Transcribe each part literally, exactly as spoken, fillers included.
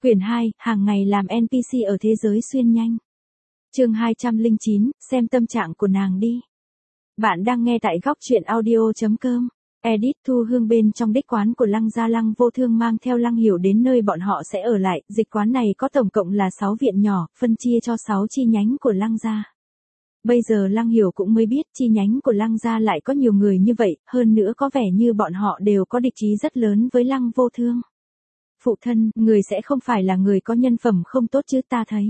Quyển hai, hàng ngày làm en pê xê ở thế giới xuyên nhanh. Chương hai trăm lẻ chín, xem tâm trạng của nàng đi. Bạn đang nghe tại góc truyện audio chấm com. Edit Thu Hương bên trong đích quán của Lăng Gia Lăng Vô Thương mang theo Lăng Hiểu đến nơi bọn họ sẽ ở lại. Dịch quán này có tổng cộng là sáu viện nhỏ, phân chia cho sáu chi nhánh của Lăng Gia. Bây giờ Lăng Hiểu cũng mới biết chi nhánh của Lăng Gia lại có nhiều người như vậy, hơn nữa có vẻ như bọn họ đều có địch ý rất lớn với Lăng Vô Thương. Phụ thân, người sẽ không phải là người có nhân phẩm không tốt chứ, ta thấy.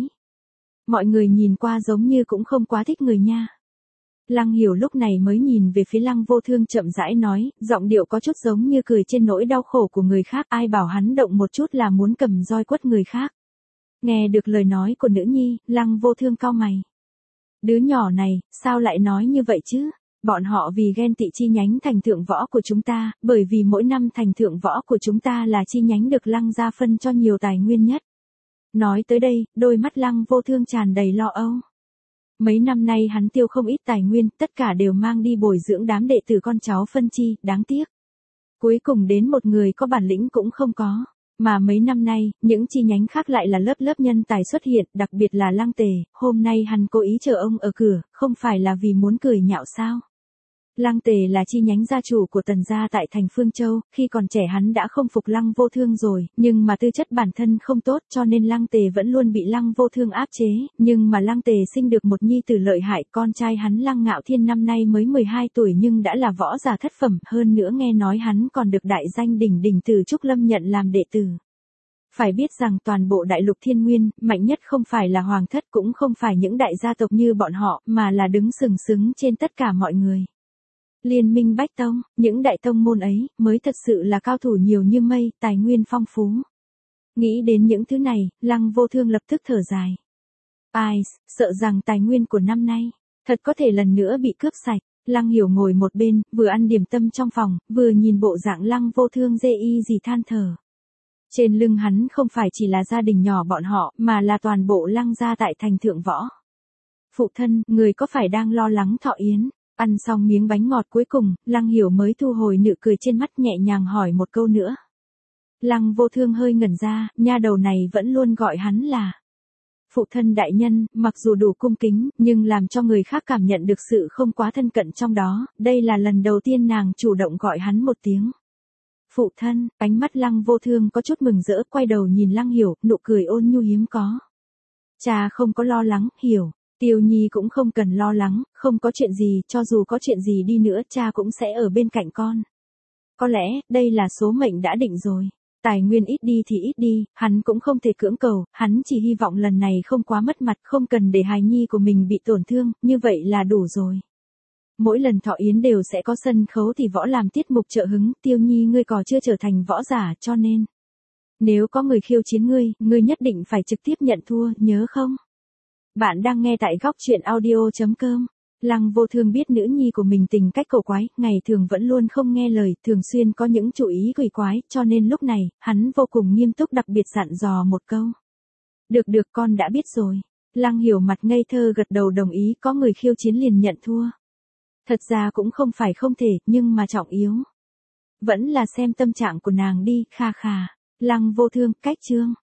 Mọi người nhìn qua giống như cũng không quá thích người nha. Lăng Hiểu lúc này mới nhìn về phía Lăng Vô Thương chậm rãi nói, giọng điệu có chút giống như cười trên nỗi đau khổ của người khác, ai bảo hắn động một chút là muốn cầm roi quất người khác. Nghe được lời nói của nữ nhi, Lăng Vô Thương cau mày. Đứa nhỏ này, sao lại nói như vậy chứ? Bọn họ vì ghen tị chi nhánh thành thượng võ của chúng ta, bởi vì mỗi năm thành thượng võ của chúng ta là chi nhánh được Lăng gia phân cho nhiều tài nguyên nhất. Nói tới đây, đôi mắt Lăng Vô Thương tràn đầy lo âu. Mấy năm nay hắn tiêu không ít tài nguyên, tất cả đều mang đi bồi dưỡng đám đệ tử con cháu phân chi, đáng tiếc. Cuối cùng đến một người có bản lĩnh cũng không có. Mà mấy năm nay, những chi nhánh khác lại là lớp lớp nhân tài xuất hiện, đặc biệt là Lăng Tề, hôm nay hắn cố ý chờ ông ở cửa, không phải là vì muốn cười nhạo sao. Lăng Tề là chi nhánh gia chủ của Tần gia tại thành Phương Châu, khi còn trẻ hắn đã không phục Lăng Vô Thương rồi, nhưng mà tư chất bản thân không tốt cho nên Lăng Tề vẫn luôn bị Lăng Vô Thương áp chế, nhưng mà Lăng Tề sinh được một nhi tử lợi hại, con trai hắn Lăng Ngạo Thiên năm nay mới mười hai tuổi nhưng đã là võ giả thất phẩm, hơn nữa nghe nói hắn còn được đại danh đỉnh đỉnh từ Trúc Lâm nhận làm đệ tử. Phải biết rằng toàn bộ đại lục thiên nguyên, mạnh nhất không phải là hoàng thất cũng không phải những đại gia tộc như bọn họ, mà là đứng sừng sững trên tất cả mọi người. Liên minh Bách Tông, những đại tông môn ấy, mới thật sự là cao thủ nhiều như mây, tài nguyên phong phú. Nghĩ đến những thứ này, Lăng Vô Thương lập tức thở dài. Ai, sợ rằng tài nguyên của năm nay, thật có thể lần nữa bị cướp sạch. Lăng Hiểu ngồi một bên, vừa ăn điểm tâm trong phòng, vừa nhìn bộ dạng Lăng Vô Thương dê y gì than thở. Trên lưng hắn không phải chỉ là gia đình nhỏ bọn họ, mà là toàn bộ Lăng gia tại thành thượng võ. Phụ thân, người có phải đang lo lắng Thọ Yến? Ăn xong miếng bánh ngọt cuối cùng, Lăng Hiểu mới thu hồi nụ cười trên mắt nhẹ nhàng hỏi một câu nữa. Lăng Vô Thương hơi ngẩn ra, nha đầu này vẫn luôn gọi hắn là phụ thân đại nhân, mặc dù đủ cung kính, nhưng làm cho người khác cảm nhận được sự không quá thân cận trong đó, đây là lần đầu tiên nàng chủ động gọi hắn một tiếng. Phụ thân, ánh mắt Lăng Vô Thương có chút mừng rỡ, quay đầu nhìn Lăng Hiểu, nụ cười ôn nhu hiếm có. Cha không có lo lắng, Hiểu. Tiêu Nhi cũng không cần lo lắng, không có chuyện gì, cho dù có chuyện gì đi nữa cha cũng sẽ ở bên cạnh con. Có lẽ, đây là số mệnh đã định rồi. Tài nguyên ít đi thì ít đi, hắn cũng không thể cưỡng cầu, hắn chỉ hy vọng lần này không quá mất mặt, không cần để hài nhi của mình bị tổn thương, như vậy là đủ rồi. Mỗi lần Thọ Yến đều sẽ có sân khấu thì võ làm tiết mục trợ hứng, Tiêu Nhi ngươi còn chưa trở thành võ giả cho nên. Nếu có người khiêu chiến ngươi, ngươi nhất định phải trực tiếp nhận thua, nhớ không? Bạn đang nghe tại góc truyện audio chấm com. Lăng Vô Thương biết nữ nhi của mình tình cách cổ quái, ngày thường vẫn luôn không nghe lời, thường xuyên có những chủ ý quỷ quái, cho nên lúc này, hắn vô cùng nghiêm túc đặc biệt dặn dò một câu. Được được con đã biết rồi. Lăng Hiểu mặt ngây thơ gật đầu đồng ý, có người khiêu chiến liền nhận thua. Thật ra cũng không phải không thể, nhưng mà trọng yếu vẫn là xem tâm trạng của nàng đi, kha khà. Lăng Vô Thương, cách chương.